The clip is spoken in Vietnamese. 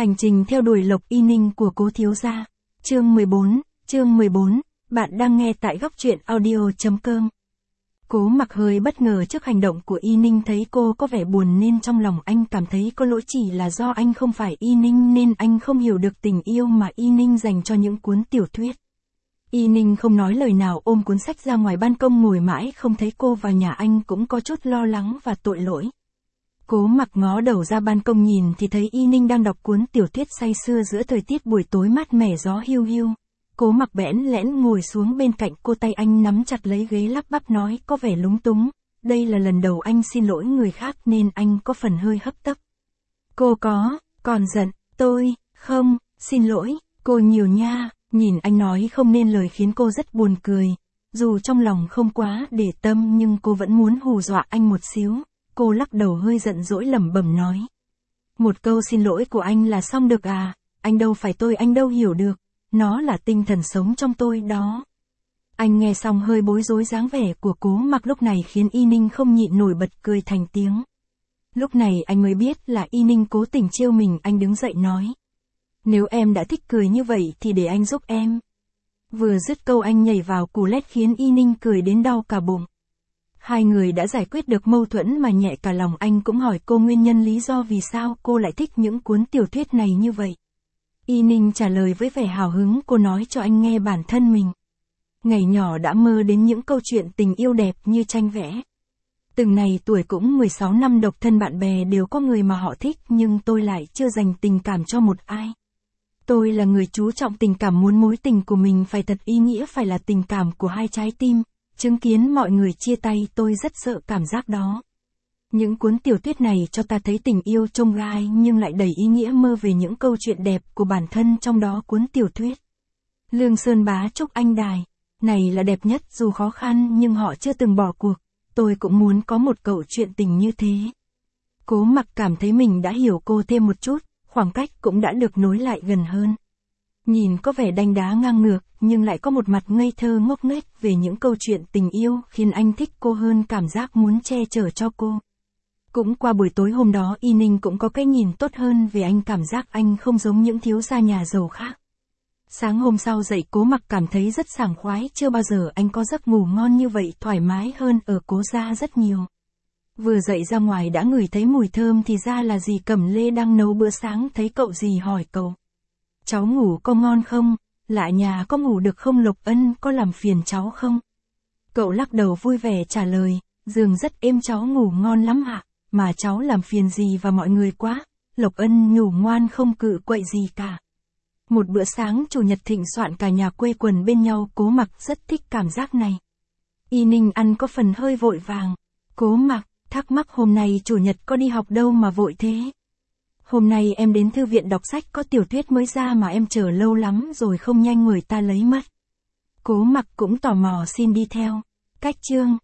Hành trình theo đuổi Lộc Y Ninh của Cố thiếu gia. Chương 14, bạn đang nghe tại góc truyện audio.com. Cố Mặc hơi bất ngờ trước hành động của Y Ninh, thấy cô có vẻ buồn nên trong lòng anh cảm thấy có lỗi, chỉ là do anh không phải Y Ninh nên anh không hiểu được tình yêu mà Y Ninh dành cho những cuốn tiểu thuyết. Y Ninh không nói lời nào, ôm cuốn sách ra ngoài ban công ngồi mãi không thấy cô vào nhà, anh cũng có chút lo lắng và tội lỗi. Cố Mặc ngó đầu ra ban công nhìn thì thấy Y Ninh đang đọc cuốn tiểu thuyết say sưa giữa thời tiết buổi tối mát mẻ, gió hiu hiu. Cố Mặc bẽn lẽn ngồi xuống bên cạnh cô, tay anh nắm chặt lấy ghế, lắp bắp nói có vẻ lúng túng. Đây là lần đầu anh xin lỗi người khác nên anh có phần hơi hấp tấp. Cô còn giận tôi không? Xin lỗi cô nhiều nha. Nhìn anh nói không nên lời khiến cô rất buồn cười. Dù trong lòng không quá để tâm nhưng cô vẫn muốn hù dọa anh một xíu. Cô lắc đầu hơi giận dỗi lẩm bẩm nói. Một câu xin lỗi của anh là xong được à? Anh đâu phải tôi, anh đâu hiểu được. Nó là tinh thần sống trong tôi đó. Anh nghe xong hơi bối rối, dáng vẻ của Cố Mặc lúc này khiến Y Ninh không nhịn nổi bật cười thành tiếng. Lúc này anh mới biết là Y Ninh cố tình trêu mình. Anh đứng dậy nói. Nếu em đã thích cười như vậy thì để anh giúp em. Vừa dứt câu anh nhảy vào cù lét khiến Y Ninh cười đến đau cả bụng. Hai người đã giải quyết được mâu thuẫn mà nhẹ cả lòng. Anh cũng hỏi cô nguyên nhân lý do vì sao cô lại thích những cuốn tiểu thuyết này như vậy. Y Ninh trả lời với vẻ hào hứng, cô nói cho anh nghe bản thân mình. Ngày nhỏ đã mơ đến những câu chuyện tình yêu đẹp như tranh vẽ. Từng này tuổi cũng 16 năm độc thân, bạn bè đều có người mà họ thích nhưng tôi lại chưa dành tình cảm cho một ai. Tôi là người chú trọng tình cảm, muốn mối tình của mình phải thật ý nghĩa, phải là tình cảm của hai trái tim. Chứng kiến mọi người chia tay tôi rất sợ cảm giác đó. Những cuốn tiểu thuyết này cho ta thấy tình yêu chông gai nhưng lại đầy ý nghĩa, mơ về những câu chuyện đẹp của bản thân trong đó. Cuốn tiểu thuyết Lương Sơn Bá Trúc Anh Đài này là đẹp nhất, dù khó khăn nhưng họ chưa từng bỏ cuộc. Tôi cũng muốn có một câu chuyện tình như thế. Cố Mặc cảm thấy mình đã hiểu cô thêm một chút, khoảng cách cũng đã được nối lại gần hơn. Nhìn có vẻ đanh đá ngang ngược nhưng lại có một mặt ngây thơ ngốc nghếch về những câu chuyện tình yêu, khiến anh thích cô hơn cảm giác muốn che chở cho cô. Cũng qua buổi tối hôm đó, Y Ninh cũng có cái nhìn tốt hơn về anh, cảm giác anh không giống những thiếu gia nhà giàu khác. Sáng hôm sau dậy Cố Mặc cảm thấy rất sảng khoái, chưa bao giờ anh có giấc ngủ ngon như vậy, thoải mái hơn ở Cố gia rất nhiều. Vừa dậy ra ngoài đã ngửi thấy mùi thơm thì ra là dì Cẩm Lê đang nấu bữa sáng, thấy cậu dì hỏi cậu. Cháu ngủ có ngon không? Lạ nhà có ngủ được không? Lộc Ân có làm phiền cháu không? Cậu lắc đầu vui vẻ trả lời, giường rất êm, cháu ngủ ngon lắm ạ. Mà cháu làm phiền gì và mọi người quá. Lộc Ân nhủ ngoan không cự quậy gì cả. Một bữa sáng chủ nhật thịnh soạn, cả nhà quây quần bên nhau. Cố Mặc rất thích cảm giác này. Y Ninh ăn có phần hơi vội vàng. Cố Mặc thắc mắc hôm nay chủ nhật có đi học đâu mà vội thế? Hôm nay em đến thư viện đọc sách, có tiểu thuyết mới ra mà em chờ lâu lắm rồi, không nhanh người ta lấy mất. Cố Mặc cũng tò mò xin đi theo. Cách chương